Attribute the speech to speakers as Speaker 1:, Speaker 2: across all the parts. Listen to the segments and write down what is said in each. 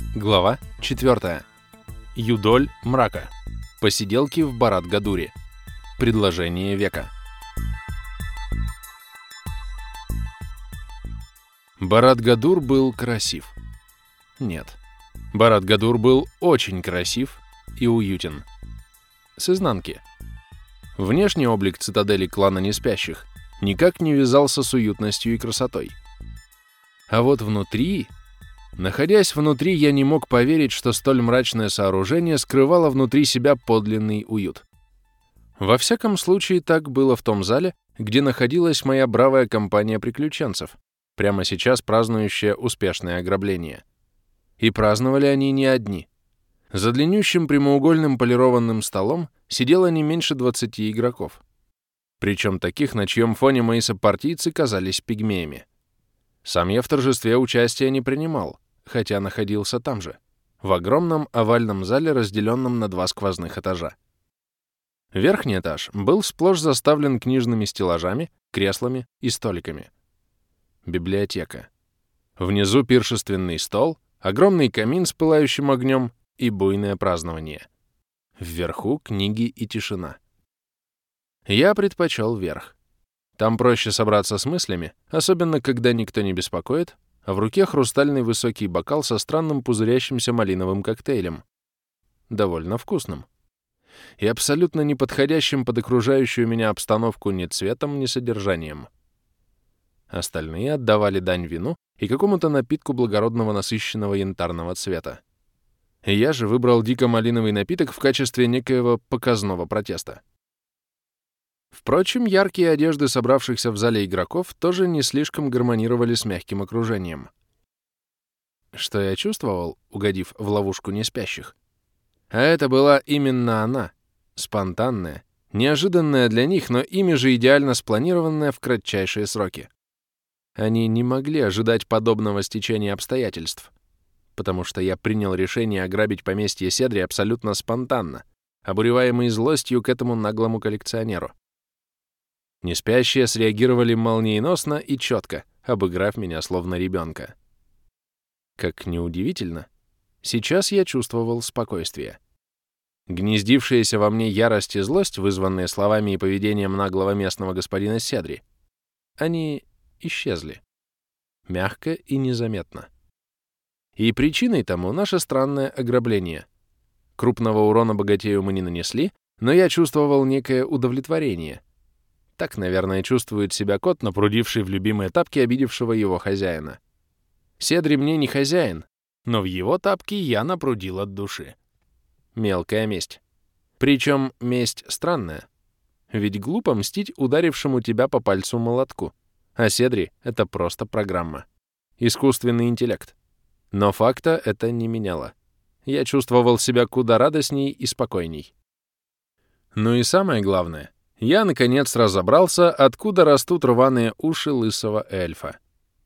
Speaker 1: Глава 4. Юдоль мрака. Посиделки в Барат-Гадуре. Предложение века. Барат-Гадур был красив. Нет. Барат-Гадур был очень красив и уютен. С изнанки. Внешний облик цитадели клана Неспящих никак не вязался с уютностью и красотой. А вот внутри... Находясь внутри, я не мог поверить, что столь мрачное сооружение скрывало внутри себя подлинный уют. Во всяком случае, так было в том зале, где находилась моя бравая компания приключенцев, прямо сейчас празднующая успешное ограбление. И праздновали они не одни. За длиннющим прямоугольным полированным столом сидело не меньше 20 игроков. Причем таких, на чьем фоне мои сопартийцы казались пигмеями. Сам я в торжестве участия не принимал, хотя находился там же, в огромном овальном зале, разделенном на два сквозных этажа. Верхний этаж был сплошь заставлен книжными стеллажами, креслами и столиками. Библиотека. Внизу пиршественный стол, огромный камин с пылающим огнем и буйное празднование. Вверху книги и тишина. Я предпочел верх. Там проще собраться с мыслями, особенно когда никто не беспокоит, а в руке хрустальный высокий бокал со странным пузырящимся малиновым коктейлем. Довольно вкусным. И абсолютно не подходящим под окружающую меня обстановку ни цветом, ни содержанием. Остальные отдавали дань вину и какому-то напитку благородного насыщенного янтарного цвета. Я же выбрал дико-малиновый напиток в качестве некоего показного протеста. Впрочем, яркие одежды собравшихся в зале игроков тоже не слишком гармонировали с мягким окружением. Что я чувствовал, угодив в ловушку неспящих? А это была именно она, спонтанная, неожиданная для них, но ими же идеально спланированная в кратчайшие сроки. Они не могли ожидать подобного стечения обстоятельств, потому что я принял решение ограбить поместье Седри абсолютно спонтанно, обуреваемый злостью к этому наглому коллекционеру. Неспящие среагировали молниеносно и четко, обыграв меня словно ребенка. Как неудивительно, сейчас я чувствовал спокойствие. Гнездившаяся во мне ярость и злость, вызванные словами и поведением наглого местного господина Седри, они исчезли. Мягко и незаметно. И причиной тому наше странное ограбление. Крупного урона богатею мы не нанесли, но я чувствовал некое удовлетворение. Так, наверное, чувствует себя кот, напрудивший в любимые тапки обидевшего его хозяина. Седри мне не хозяин, но в его тапки я напрудил от души. Мелкая месть. Причем месть странная. Ведь глупо мстить ударившему тебя по пальцу молотку. А Седри — это просто программа. Искусственный интеллект. Но факта это не меняло. Я чувствовал себя куда радостней и спокойней. Ну и самое главное — я, наконец, разобрался, откуда растут рваные уши лысого эльфа.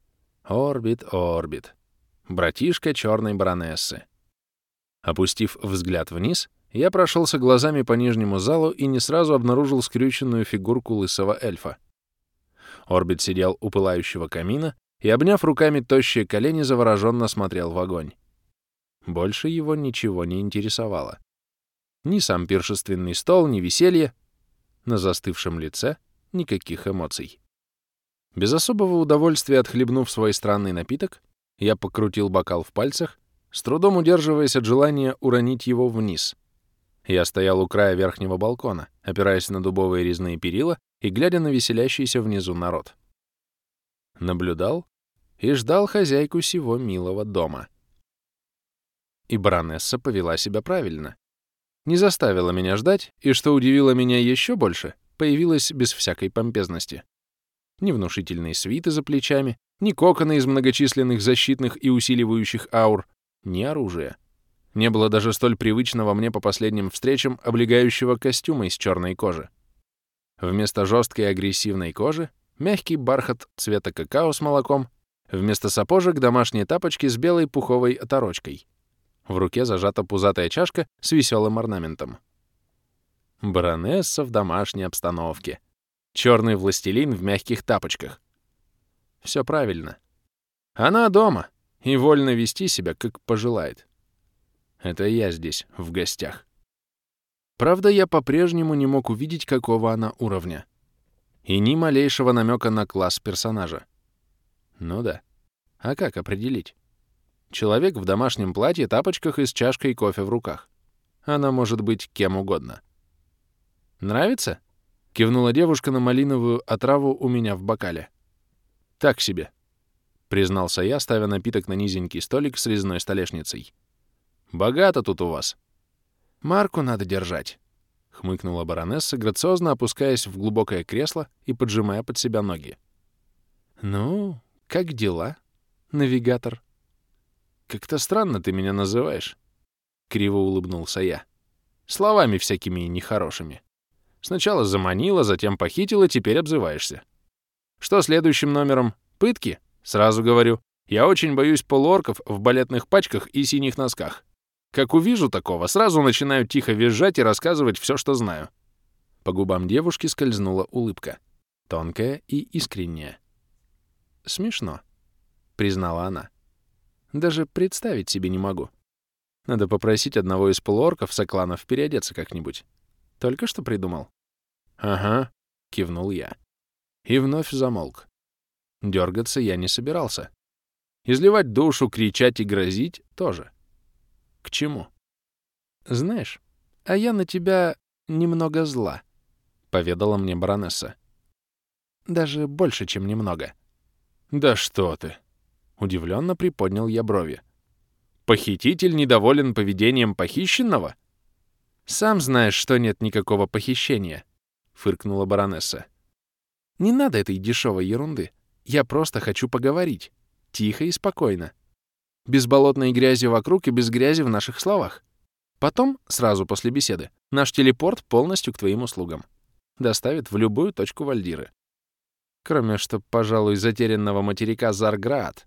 Speaker 1: Орбит, Орбит. Братишка черной баронессы. Опустив взгляд вниз, я прошелся глазами по нижнему залу и не сразу обнаружил скрюченную фигурку лысого эльфа. Орбит сидел у пылающего камина и, обняв руками тощие колени, завороженно смотрел в огонь. Больше его ничего не интересовало. Ни сам пиршественный стол, ни веселье. На застывшем лице никаких эмоций. Без особого удовольствия отхлебнув свой странный напиток, я покрутил бокал в пальцах, с трудом удерживаясь от желания уронить его вниз. Я стоял у края верхнего балкона, опираясь на дубовые резные перила и глядя на веселящийся внизу народ. Наблюдал и ждал хозяйку сего милого дома. И баронесса повела себя правильно. Не заставила меня ждать, и, что удивило меня еще больше, появилась без всякой помпезности. Ни внушительной свиты за плечами, ни кокона из многочисленных защитных и усиливающих аур, ни оружия. Не было даже столь привычного мне по последним встречам облегающего костюма из черной кожи. Вместо жесткой агрессивной кожи — мягкий бархат цвета какао с молоком, вместо сапожек — домашние тапочки с белой пуховой оторочкой. В руке зажата пузатая чашка с веселым орнаментом. Баронесса в домашней обстановке. Черный властелин в мягких тапочках. Все правильно. Она дома и вольно вести себя, как пожелает. Это я здесь, в гостях. Правда, я по-прежнему не мог увидеть, какого она уровня. И ни малейшего намека на класс персонажа. Ну да. А как определить? Человек в домашнем платье, тапочках и с чашкой кофе в руках. Она может быть кем угодно. «Нравится?» — кивнула девушка на малиновую отраву у меня в бокале. «Так себе», — признался я, ставя напиток на низенький столик с резной столешницей. «Богато тут у вас». «Марку надо держать», — хмыкнула баронесса, грациозно опускаясь в глубокое кресло и поджимая под себя ноги. «Ну, как дела, навигатор?» «Как-то странно ты меня называешь», — криво улыбнулся я. «Словами всякими нехорошими. Сначала заманила, затем похитила, теперь обзываешься. Что следующим номером? Пытки? Сразу говорю, я очень боюсь полуорков в балетных пачках и синих носках. Как увижу такого, сразу начинаю тихо визжать и рассказывать все, что знаю». По губам девушки скользнула улыбка, тонкая и искренняя. «Смешно», — признала она. «Даже представить себе не могу. Надо попросить одного из полуорков сокланов переодеться как-нибудь. Только что придумал». «Ага», — кивнул я. И вновь замолк. Дергаться я не собирался. Изливать душу, кричать и грозить тоже. К чему? «Знаешь, а я на тебя немного зла», — поведала мне баронесса. «Даже больше, чем немного». «Да что ты!» — удивленно приподнял я брови. «Похититель недоволен поведением похищенного?» «Сам знаешь, что нет никакого похищения», — фыркнула баронесса. «Не надо этой дешевой ерунды. Я просто хочу поговорить. Тихо и спокойно. Без болотной грязи вокруг и без грязи в наших словах. Потом, сразу после беседы, наш телепорт полностью к твоим услугам. Доставит в любую точку Вальдиры. Кроме что, пожалуй, затерянного материка Зарград».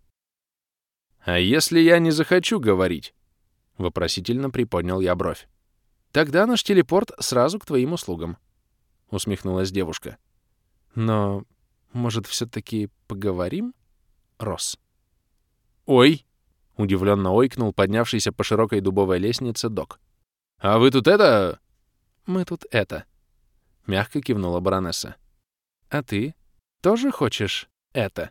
Speaker 1: «А если я не захочу говорить?» — вопросительно приподнял я бровь. «Тогда наш телепорт сразу к твоим услугам», — усмехнулась девушка. «Но, может, все-таки поговорим, Росс?» «Ой!» — удивленно ойкнул поднявшийся по широкой дубовой лестнице док. «А вы тут это...» «Мы тут это...» — мягко кивнула баронесса. «А ты тоже хочешь это?»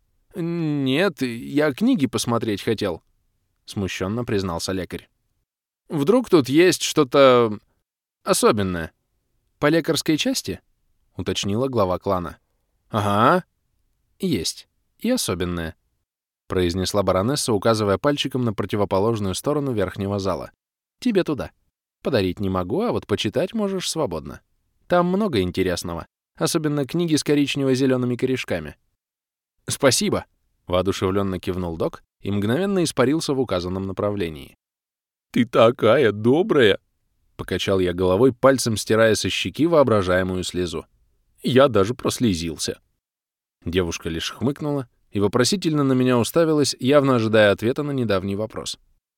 Speaker 1: «Нет, я книги посмотреть хотел», — смущенно признался лекарь. «Вдруг тут есть что-то особенное?» «По лекарской части?» — уточнила глава клана. «Ага». «Есть. И особенное», — произнесла баронесса, указывая пальчиком на противоположную сторону верхнего зала. «Тебе туда. Подарить не могу, а вот почитать можешь свободно. Там много интересного, особенно книги с коричнево-зелеными корешками». «Спасибо», — воодушевленно кивнул док и мгновенно испарился в указанном направлении. «Ты такая добрая!» — покачал я головой, пальцем стирая со щеки воображаемую слезу. Я даже прослезился. Девушка лишь хмыкнула и вопросительно на меня уставилась, явно ожидая ответа на недавний вопрос.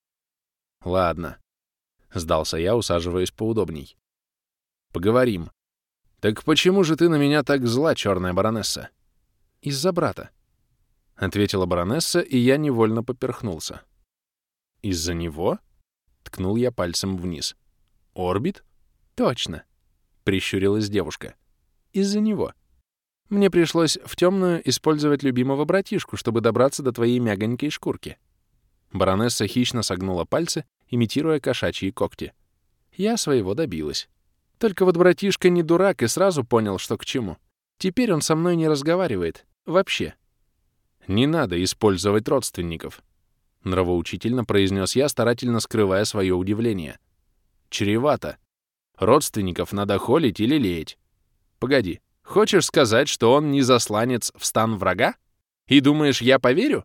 Speaker 1: «Ладно», — сдался я, усаживаясь поудобней. «Поговорим. Так почему же ты на меня так зла, черная баронесса?» «Из-за брата», — ответила баронесса, и я невольно поперхнулся. «Из-за него?» — ткнул я пальцем вниз. «Орбит?» «Точно», — прищурилась девушка. «Из-за него. Мне пришлось в темную использовать любимого братишку, чтобы добраться до твоей мягонькой шкурки». Баронесса хищно согнула пальцы, имитируя кошачьи когти. Я своего добилась. Только вот братишка не дурак и сразу понял, что к чему. Теперь он со мной не разговаривает. Вообще. «Не надо использовать родственников», — нравоучительно произнес я, старательно скрывая свое удивление. «Чревато. Родственников надо холить или леять. Погоди, хочешь сказать, что он не засланец в стан врага? И думаешь, я поверю?»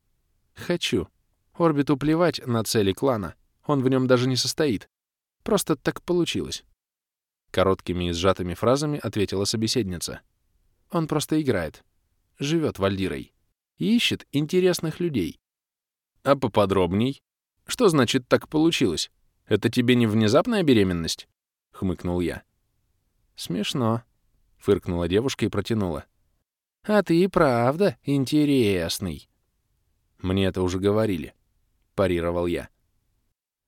Speaker 1: «Хочу. Орбиту плевать на цели клана. Он в нем даже не состоит. Просто так получилось». Короткими и сжатыми фразами ответила собеседница. «Он просто играет. Живет Вальдирой. И ищет интересных людей». «А поподробней? Что значит так получилось? Это тебе не внезапная беременность?» — хмыкнул я. «Смешно», — фыркнула девушка и протянула. «А ты и правда интересный». «Мне это уже говорили», — парировал я.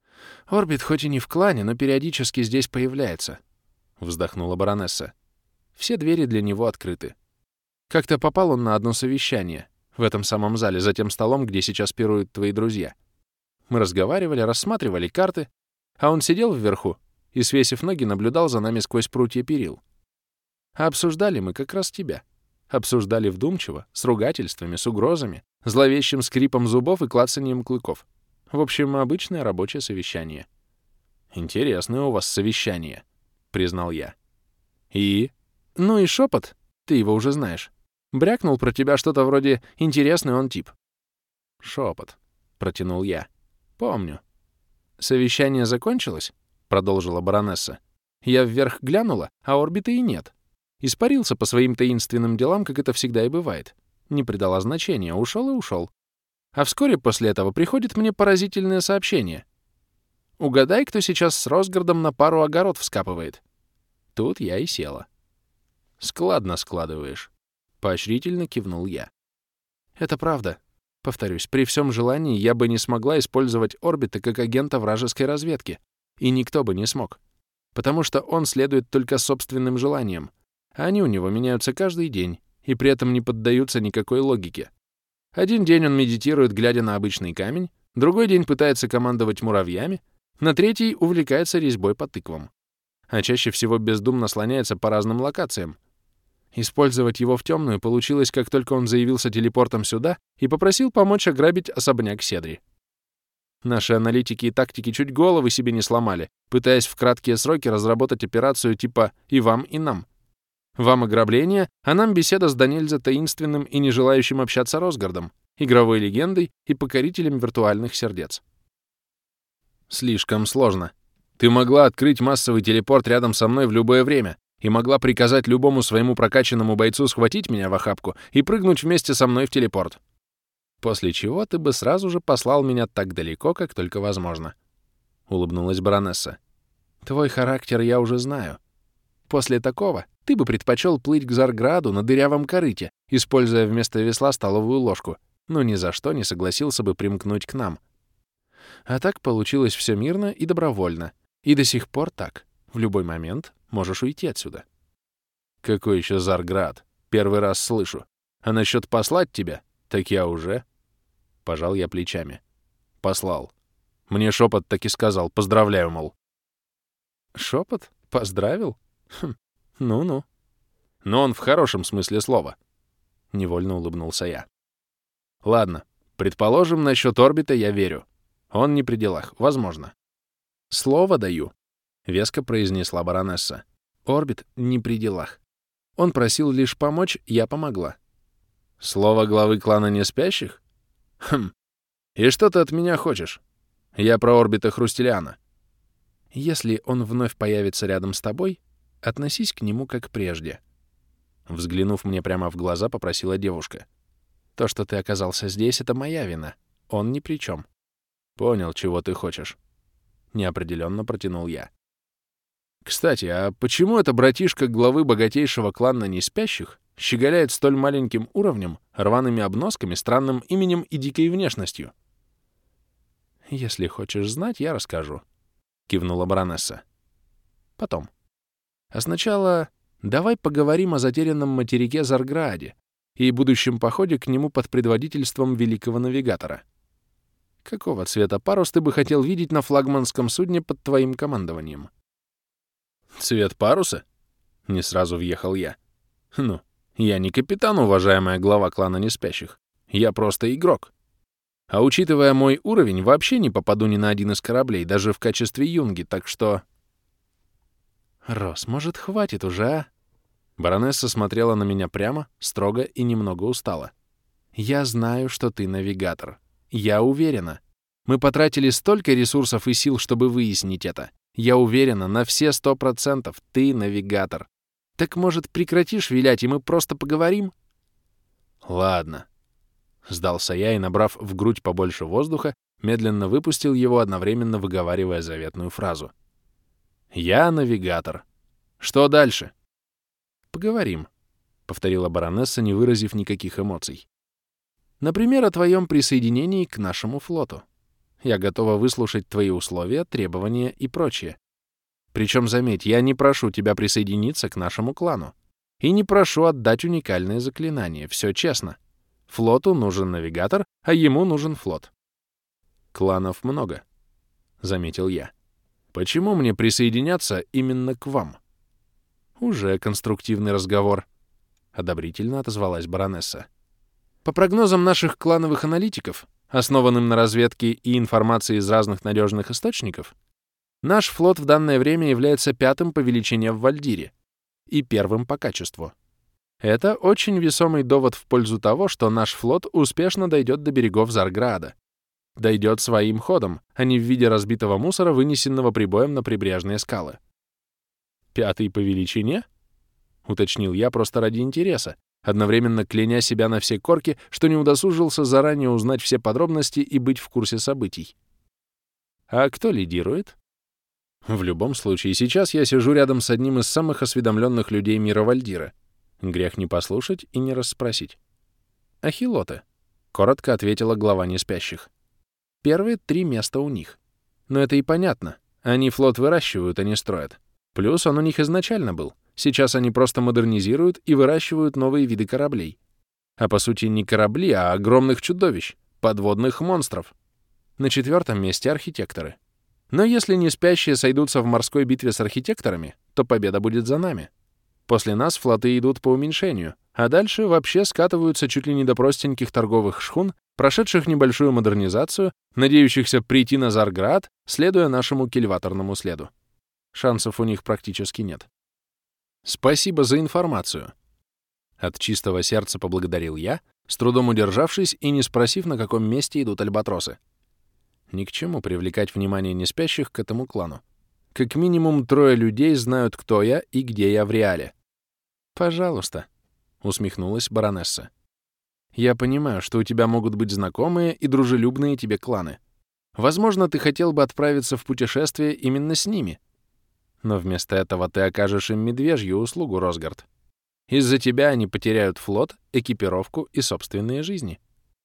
Speaker 1: «Орбит хоть и не в клане, но периодически здесь появляется», — вздохнула баронесса. «Все двери для него открыты. Как-то попал он на одно совещание в этом самом зале, за тем столом, где сейчас пируют твои друзья. Мы разговаривали, рассматривали карты, а он сидел вверху и, свесив ноги, наблюдал за нами сквозь прутья перил. А обсуждали мы как раз тебя. Обсуждали вдумчиво, с ругательствами, с угрозами, зловещим скрипом зубов и клацанием клыков. В общем, обычное рабочее совещание. «Интересное у вас совещание», — признал я. «И?» «Ну и шепот, ты его уже знаешь. Брякнул про тебя что-то вроде «интересный он тип». «Шепот», — протянул я. «Помню». «Совещание закончилось?» — продолжила баронесса. «Я вверх глянула, а орбиты и нет. Испарился по своим таинственным делам, как это всегда и бывает. Не придала значения, ушел и ушел. А вскоре после этого приходит мне поразительное сообщение. Угадай, кто сейчас с Росгардом на пару огород вскапывает». Тут я и села. «Складно складываешь», — поощрительно кивнул я. «Это правда. Повторюсь, при всем желании я бы не смогла использовать орбита как агента вражеской разведки. И никто бы не смог. Потому что он следует только собственным желаниям. А они у него меняются каждый день и при этом не поддаются никакой логике. Один день он медитирует, глядя на обычный камень, другой день пытается командовать муравьями, на третий увлекается резьбой по тыквам. А чаще всего бездумно слоняется по разным локациям. Использовать его в темную получилось, как только он заявился телепортом сюда и попросил помочь ограбить особняк Седри. Наши аналитики и тактики чуть головы себе не сломали, пытаясь в краткие сроки разработать операцию типа «и вам, и нам». Вам ограбление, а нам беседа с Данильза таинственным и не желающим общаться Росгардом, игровой легендой и покорителем виртуальных сердец. Слишком сложно. Ты могла открыть массовый телепорт рядом со мной в любое время и могла приказать любому своему прокачанному бойцу схватить меня в охапку и прыгнуть вместе со мной в телепорт. После чего ты бы сразу же послал меня так далеко, как только возможно. Улыбнулась баронесса. Твой характер я уже знаю. После такого ты бы предпочел плыть к Зарграду на дырявом корыте, используя вместо весла столовую ложку, но ни за что не согласился бы примкнуть к нам. А так получилось все мирно и добровольно. И до сих пор так. В любой момент можешь уйти отсюда. Какой еще Зарград? Первый раз слышу. А насчет послать тебя? Так я уже... Пожал я плечами. Послал. Мне шепот так и сказал. Поздравляю, мол. Шепот? Поздравил? Хм, ну-ну. Но он в хорошем смысле слова. Невольно улыбнулся я. Ладно, предположим, насчет орбита я верю. Он не при делах, возможно. Слово даю, веско произнесла баронесса. Орбит не при делах. Он просил лишь помочь, я помогла. Слово главы клана Неспящих? Хм. И что ты от меня хочешь? Я про орбита Хрустелиана. Если он вновь появится рядом с тобой, относись к нему как прежде. Взглянув мне прямо в глаза, попросила девушка. То, что ты оказался здесь, — это моя вина. Он ни при чем. Понял, чего ты хочешь. Неопределенно протянул я. Кстати, а почему это братишка главы богатейшего клана Неспящих щеголяет столь маленьким уровнем, рваными обносками, странным именем и дикой внешностью? Если хочешь знать, я расскажу. Кивнула баронесса. Потом. А сначала давай поговорим о затерянном материке Зарграде и будущем походе к нему под предводительством великого навигатора. Какого цвета парус ты бы хотел видеть на флагманском судне под твоим командованием? Цвет паруса? Не сразу въехал я. Ну, я не капитан, уважаемая глава клана Неспящих. Я просто игрок. А учитывая мой уровень, вообще не попаду ни на один из кораблей, даже в качестве юнги, так что... Рос, может, хватит уже, а? Баронесса смотрела на меня прямо, строго и немного устала. Я знаю, что ты навигатор. Я уверена. Мы потратили столько ресурсов и сил, чтобы выяснить это. Я уверена, на все 100% ты навигатор. Так, может, прекратишь вилять, и мы просто поговорим? Ладно. Сдался я и, набрав в грудь побольше воздуха, медленно выпустил его, одновременно выговаривая заветную фразу. Я навигатор. Что дальше? Поговорим, повторила баронесса, не выразив никаких эмоций. Например, о твоем присоединении к нашему флоту. Я готова выслушать твои условия, требования и прочее. Причем, заметь, я не прошу тебя присоединиться к нашему клану. И не прошу отдать уникальное заклинание. Все честно. Флоту нужен навигатор, а ему нужен флот. Кланов много, — заметил я. Почему мне присоединяться именно к вам? Уже конструктивный разговор, — одобрительно отозвалась баронесса. По прогнозам наших клановых аналитиков, основанным на разведке и информации из разных надежных источников, наш флот в данное время является пятым по величине в Вальдире и первым по качеству. Это очень весомый довод в пользу того, что наш флот успешно дойдет до берегов Зарграда. Дойдет своим ходом, а не в виде разбитого мусора, вынесенного прибоем на прибрежные скалы. «Пятый по величине?» — уточнил я просто ради интереса, одновременно кляня себя на все корки, что не удосужился заранее узнать все подробности и быть в курсе событий. «А кто лидирует?» В любом случае, сейчас я сижу рядом с одним из самых осведомленных людей мира Вальдира. Грех не послушать и не расспросить. «Ахилоты», — коротко ответила глава неспящих. «Первые 3 места у них. Но это и понятно. Они флот выращивают, а не строят. Плюс он у них изначально был. Сейчас они просто модернизируют и выращивают новые виды кораблей. А по сути не корабли, а огромных чудовищ, подводных монстров. На 4-м месте архитекторы. Но если неспящие сойдутся в морской битве с архитекторами, то победа будет за нами. После нас флоты идут по уменьшению, а дальше вообще скатываются чуть ли не до простеньких торговых шхун, прошедших небольшую модернизацию, надеющихся прийти на Зарград, следуя нашему кильваторному следу. Шансов у них практически нет. Спасибо за информацию. От чистого сердца поблагодарил я, с трудом удержавшись и не спросив, на каком месте идут альбатросы. Ни к чему привлекать внимание неспящих к этому клану. Как минимум 3 людей знают, кто я и где я в реале. «Пожалуйста», — усмехнулась баронесса. «Я понимаю, что у тебя могут быть знакомые и дружелюбные тебе кланы. Возможно, ты хотел бы отправиться в путешествие именно с ними. Но вместо этого ты окажешь им медвежью услугу, Росгард. Из-за тебя они потеряют флот, экипировку и собственные жизни.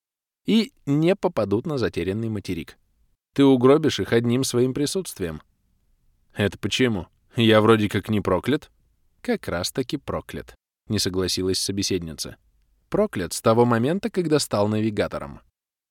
Speaker 1: И не попадут на затерянный материк. Ты угробишь их одним своим присутствием». «Это почему? Я вроде как не проклят?» «Как раз-таки проклят», — не согласилась собеседница. «Проклят с того момента, когда стал навигатором».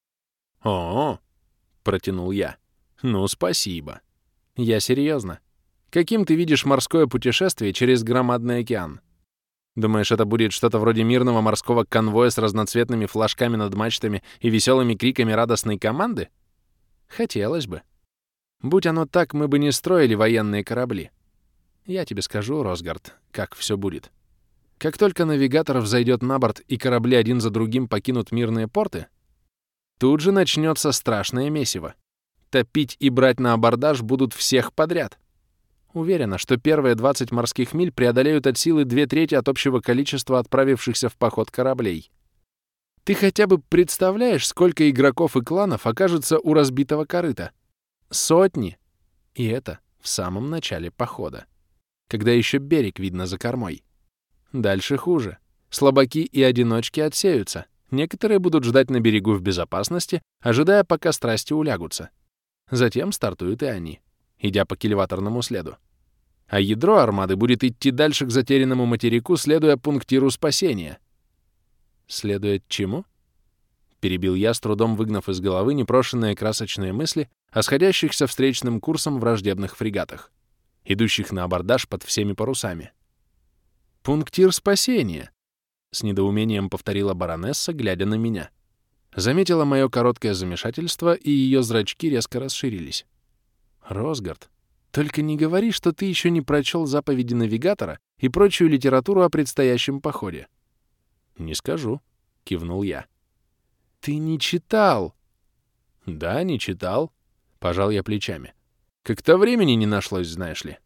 Speaker 1: «О-о-о», — протянул я. «Ну, спасибо». «Я серьезно. Каким ты видишь морское путешествие через громадный океан? Думаешь, это будет что-то вроде мирного морского конвоя с разноцветными флажками над мачтами и веселыми криками радостной команды? Хотелось бы. Будь оно так, мы бы не строили военные корабли. Я тебе скажу, Росгард, как все будет. Как только навигатор взойдет на борт и корабли один за другим покинут мирные порты, тут же начнется страшное месиво. Топить и брать на абордаж будут всех подряд. Уверена, что первые 20 морских миль преодолеют от силы 2/3 от общего количества отправившихся в поход кораблей. Ты хотя бы представляешь, сколько игроков и кланов окажется у разбитого корыта? Сотни! И это в самом начале похода, когда еще берег видно за кормой. Дальше хуже. Слабаки и одиночки отсеются. Некоторые будут ждать на берегу в безопасности, ожидая, пока страсти улягутся. Затем стартуют и они, идя по кильваторному следу. А ядро армады будет идти дальше к затерянному материку, следуя пунктиру спасения. Следуя чему? Перебил я, с трудом выгнав из головы непрошенные красочные мысли о сходящихся встречным курсом враждебных фрегатах, идущих на абордаж под всеми парусами. «Пунктир спасения», — с недоумением повторила баронесса, глядя на меня. Заметила мое короткое замешательство, и ее зрачки резко расширились. «Росгард, только не говори, что ты еще не прочел заповеди навигатора и прочую литературу о предстоящем походе». «Не скажу», — кивнул я. «Ты не читал?» «Да, не читал», — пожал я плечами. «Как-то времени не нашлось, знаешь ли».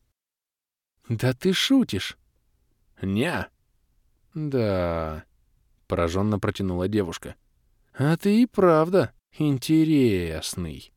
Speaker 1: «Да ты шутишь». «Не». «Да», — пораженно протянула девушка. «А ты и правда интересный».